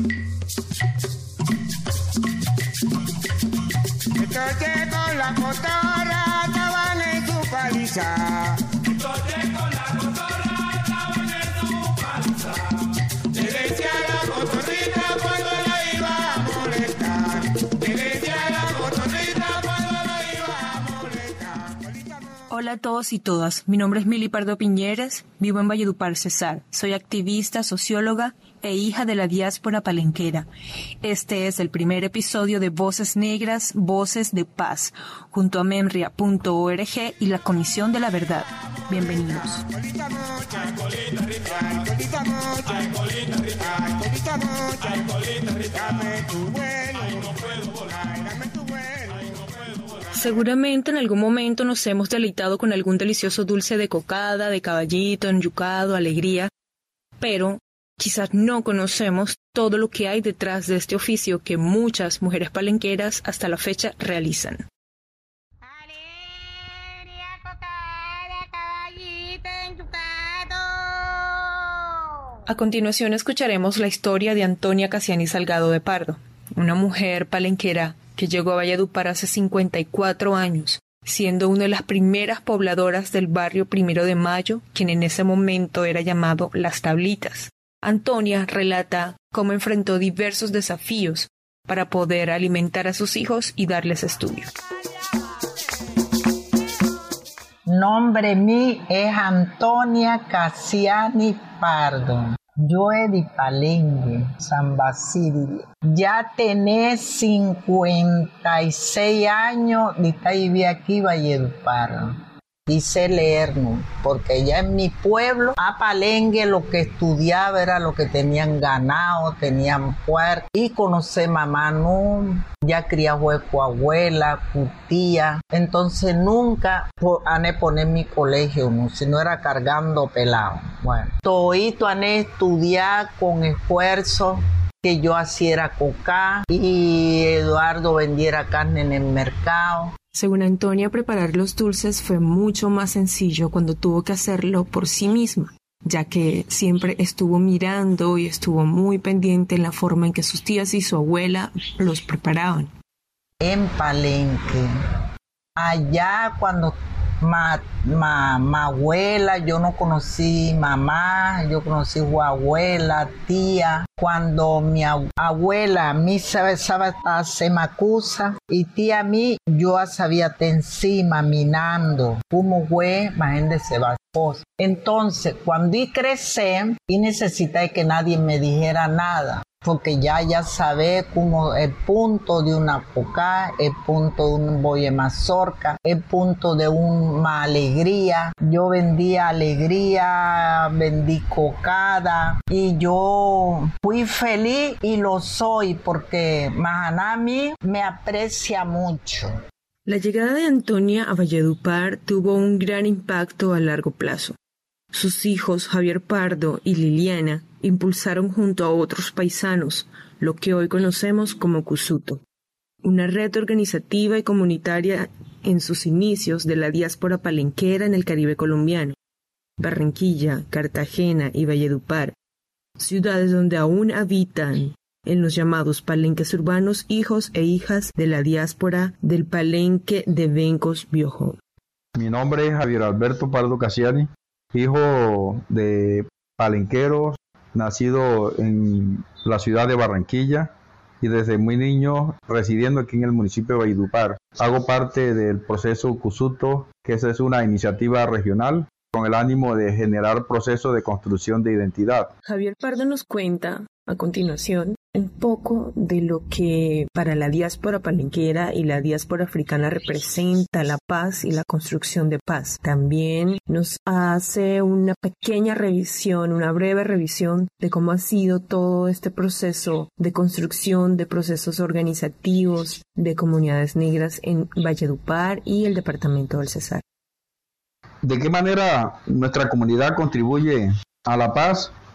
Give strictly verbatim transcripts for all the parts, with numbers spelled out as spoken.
Estoy con la cotorra, estaban en su paliza. Estoy con la cotorra, estaban en su paliza. Le decía a la cotorrita cuando la iba a molestar. Le decía a la cotorrita cuando la iba a molestar. Hola a todos y todas, mi nombre es Mili Pardo Piñeres, vivo en Valledupar, Cesar. Soy activista, socióloga e hija de la diáspora palenquera. Este es el primer episodio de Voces Negras, Voces de Paz, junto a memria punto org y la Comisión de la Verdad. Bienvenidos. Seguramente en algún momento nos hemos deleitado con algún delicioso dulce de cocada, de caballito, enyucado, alegría, pero quizás no conocemos todo lo que hay detrás de este oficio que muchas mujeres palenqueras hasta la fecha realizan. Alegría, cocada, caballito, enyucado. A continuación escucharemos la historia de Antonia Cassiani Salgado de Pardo, una mujer palenquera que llegó a Valledupar hace cincuenta y cuatro años, siendo una de las primeras pobladoras del barrio Primero de Mayo, quien en ese momento era llamado Las Tablitas. Antonia relata cómo enfrentó diversos desafíos para poder alimentar a sus hijos y darles estudio. Nombre mío es Antonia Cassiani Pardo. Yo es de Palenque, San Basilio. Ya tenés cincuenta y seis años de estar viviendo aquí, Valledupar. Y sé leer, ¿no? Porque ya en mi pueblo, a Palenque, lo que estudiaba era lo que tenían ganado, tenían puerco. Y conocí mamá, no, ya cría hueco abuela, tía. Entonces nunca ané poner mi colegio, ¿no? Si no era cargando pelado. Bueno, todito ané estudiar con esfuerzo, que yo hacía era coca y Eduardo vendiera carne en el mercado. Según Antonia, preparar los dulces fue mucho más sencillo cuando tuvo que hacerlo por sí misma, ya que siempre estuvo mirando y estuvo muy pendiente en la forma en que sus tías y su abuela los preparaban. En Palenque, allá cuando ma, ma, ma abuela, yo no conocí mamá, yo conocí su abuela, tía. Cuando mi abuela a mí sabe, sabe hacer macusa y tía a mí, yo sabía te encima, minando, como fue, imagínate se va. Entonces, cuando y crecí, y necesité que nadie me dijera nada, porque ya ya sabe como el punto de una coca, el punto de un boye mazorca, el punto de una alegría. Yo vendía alegría, vendí cocada y yo fui feliz y lo soy porque Mahanami me aprecia mucho. La llegada de Antonia a Valledupar tuvo un gran impacto a largo plazo. Sus hijos, Javier Pardo y Liliana, impulsaron junto a otros paisanos lo que hoy conocemos como Cusuto, una red organizativa y comunitaria en sus inicios de la diáspora palenquera en el Caribe colombiano. Barranquilla, Cartagena y Valledupar, ciudades donde aún habitan en los llamados palenques urbanos hijos e hijas de la diáspora del Palenque de Bencos Biojón. Mi nombre es Javier Alberto Pardo Cassiani, hijo de palenqueros, nacido en la ciudad de Barranquilla y desde muy niño residiendo aquí en el municipio de Valledupar. Hago parte del proceso Cusuto, que esa es una iniciativa regional con el ánimo de generar procesos de construcción de identidad. Javier Pardo nos cuenta a continuación un poco de lo que para la diáspora palenquera y la diáspora africana representa la paz y la construcción de paz. También nos hace una pequeña revisión, una breve revisión de cómo ha sido todo este proceso de construcción de procesos organizativos de comunidades negras en Valledupar y el departamento del Cesar. ¿De qué manera nuestra comunidad contribuye a la paz?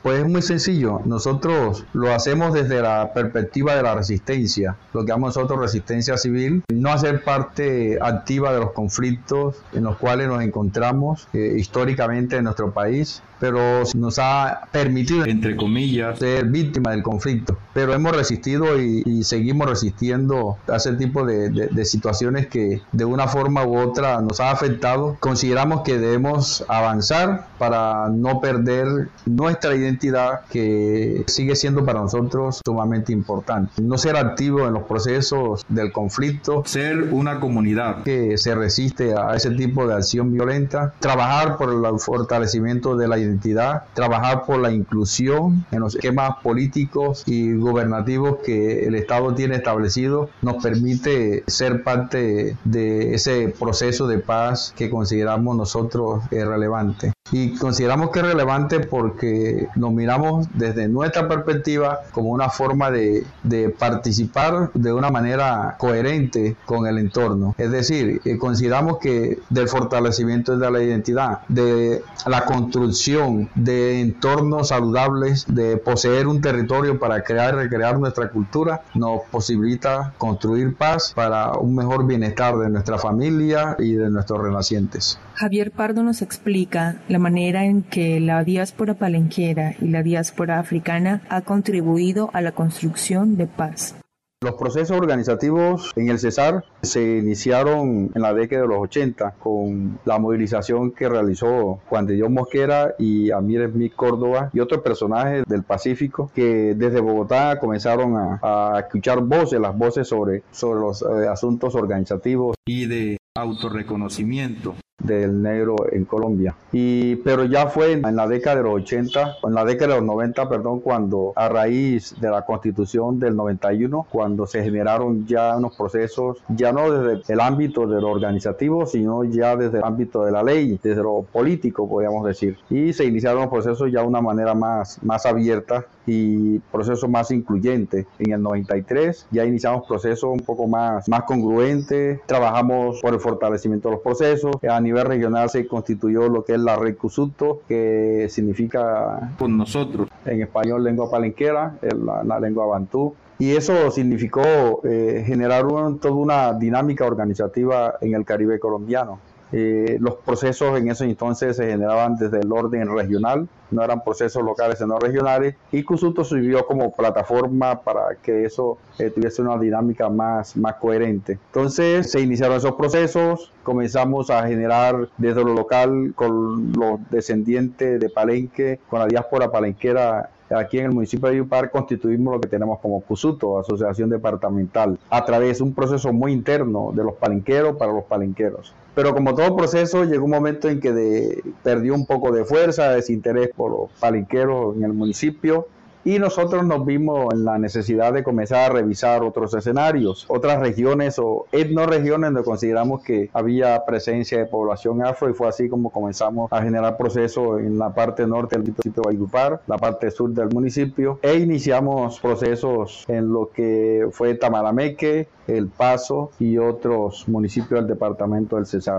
Pues es muy sencillo, nosotros lo hacemos desde la perspectiva de la resistencia, lo que llamamos nosotros resistencia civil, no hacer parte activa de los conflictos en los cuales nos encontramos eh, históricamente en nuestro país, pero nos ha permitido, entre comillas, ser víctimas del conflicto. Pero hemos resistido y, y seguimos resistiendo a ese tipo de, de, de situaciones que de una forma u otra nos ha afectado. Consideramos que debemos avanzar para no perder nuestra identidad, que sigue siendo para nosotros sumamente importante. No ser activo en los procesos del conflicto, ser una comunidad que se resiste a ese tipo de acción violenta, trabajar por el fortalecimiento de la identidad, trabajar por la inclusión en los esquemas políticos y gubernativos que el Estado tiene establecido, nos permite ser parte de ese proceso de paz que consideramos nosotros eh, relevante. Y consideramos que es relevante porque nos miramos desde nuestra perspectiva como una forma de, de participar de una manera coherente con el entorno. Es decir, eh, consideramos que del fortalecimiento de la identidad, de la construcción de entornos saludables, de poseer un territorio para crear y recrear nuestra cultura, nos posibilita construir paz para un mejor bienestar de nuestra familia y de nuestros renacientes. Javier Pardo nos explica la manera en que la diáspora palenquera y la diáspora africana ha contribuido a la construcción de paz. Los procesos organizativos en el Cesar se iniciaron en la década de los ochenta con la movilización que realizó Juan de Dios Mosquera y Amir Smith Córdoba y otros personajes del Pacífico que desde Bogotá comenzaron a, a escuchar voces, las voces sobre, sobre los eh, asuntos organizativos y de autorreconocimiento del negro en Colombia. Y pero ya fue en la década de los ochenta, en la década de los noventa, perdón, cuando a raíz de la Constitución del noventa y uno, cuando se generaron ya unos procesos, ya no desde el ámbito de lo organizativo, sino ya desde el ámbito de la ley, desde lo político, podríamos decir. Y se iniciaron los procesos ya de una manera más, más abierta y procesos más incluyentes. En el noventa y tres ya iniciamos procesos un poco más, más congruentes, trabajamos por el fortalecimiento de los procesos. A nivel regional se constituyó lo que es la Red Cusuto, que significa con nosotros, en español lengua palenquera, la, la lengua bantú. Y eso significó eh, generar un, toda una dinámica organizativa en el Caribe colombiano. Eh, los procesos en ese entonces se generaban desde el orden regional, no eran procesos locales sino regionales, y Cusuto sirvió como plataforma para que eso eh, tuviese una dinámica más, más coherente. Entonces se iniciaron esos procesos, comenzamos a generar desde lo local con los descendientes de Palenque, con la diáspora palenquera. Aquí en el municipio de Valledupar constituimos lo que tenemos como Cusuto, Asociación Departamental, a través de un proceso muy interno de los palenqueros para los palenqueros. Pero como todo proceso, llegó un momento en que de, perdió un poco de fuerza, desinterés por los palenqueros en el municipio, y nosotros nos vimos en la necesidad de comenzar a revisar otros escenarios, otras regiones o etnorregiones donde consideramos que había presencia de población afro, y fue así como comenzamos a generar procesos en la parte norte del municipio de Valledupar, la parte sur del municipio, e iniciamos procesos en lo que fue Tamarameque, El Paso y otros municipios del departamento del Cesar.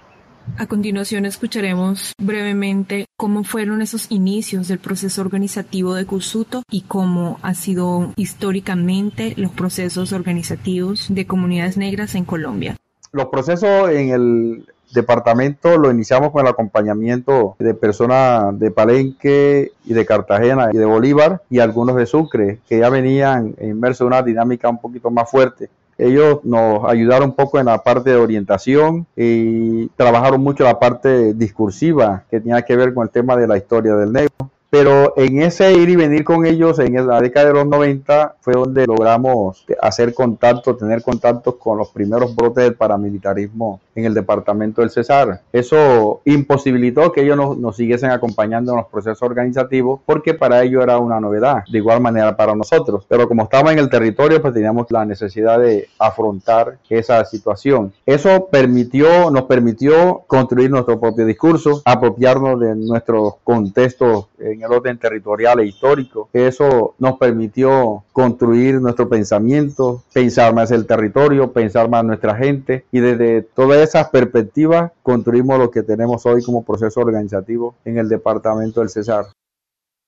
A continuación escucharemos brevemente cómo fueron esos inicios del proceso organizativo de Cusuto y cómo ha sido históricamente los procesos organizativos de comunidades negras en Colombia. Los procesos en el departamento lo iniciamos con el acompañamiento de personas de Palenque y de Cartagena y de Bolívar y algunos de Sucre que ya venían inmersos en una dinámica un poquito más fuerte. Ellos nos ayudaron un poco en la parte de orientación y trabajaron mucho la parte discursiva que tenía que ver con el tema de la historia del negro. Pero en ese ir y venir con ellos en la década de los noventa fue donde logramos hacer contacto, tener contactos con los primeros brotes del paramilitarismo en el departamento del Cesar. Eso imposibilitó que ellos nos, nos siguiesen acompañando en los procesos organizativos porque para ellos era una novedad, de igual manera para nosotros. Pero como estaba en el territorio, pues teníamos la necesidad de afrontar esa situación. Eso permitió, nos permitió construir nuestro propio discurso, apropiarnos de nuestros contextos en el orden territorial e histórico. Eso nos permitió construir nuestro pensamiento, pensar más el territorio, pensar más nuestra gente, y desde todas esas perspectivas construimos lo que tenemos hoy como proceso organizativo en el departamento del Cesar.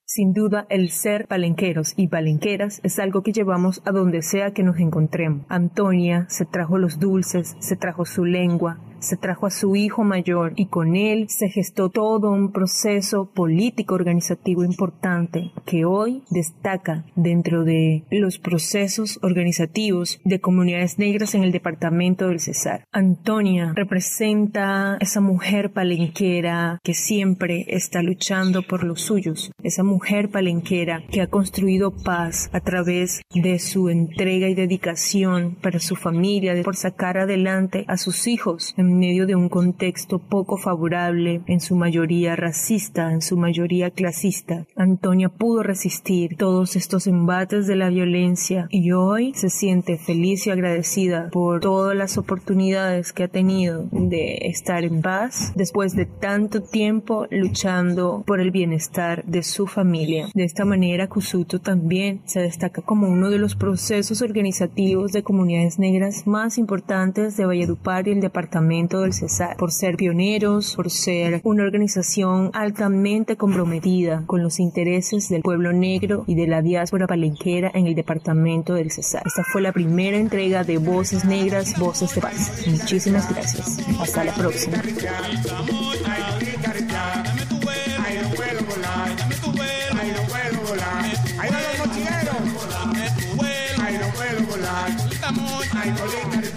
Sin duda, el ser palenqueros y palenqueras es algo que llevamos a donde sea que nos encontremos. Antonia se trajo los dulces, se trajo su lengua, se trajo a su hijo mayor y con él se gestó todo un proceso político organizativo importante que hoy destaca dentro de los procesos organizativos de comunidades negras en el departamento del Cesar. Antonia representa esa mujer palenquera que siempre está luchando por los suyos, esa mujer palenquera que ha construido paz a través de su entrega y dedicación para su familia, por sacar adelante a sus hijos en medio de un contexto poco favorable, en su mayoría racista, en su mayoría clasista. Antonia pudo resistir todos estos embates de la violencia y hoy se siente feliz y agradecida por todas las oportunidades que ha tenido de estar en paz después de tanto tiempo luchando por el bienestar de su familia. De esta manera, Cusuto también se destaca como uno de los procesos organizativos de comunidades negras más importantes de Valledupar y el departamento del Cesar, por ser pioneros, por ser una organización altamente comprometida con los intereses del pueblo negro y de la diáspora palenquera en el departamento del Cesar. Esta fue la primera entrega de Voces Negras, Voces de Paz. Muchísimas gracias. Hasta la próxima. Ay, no puedo volar. Ay,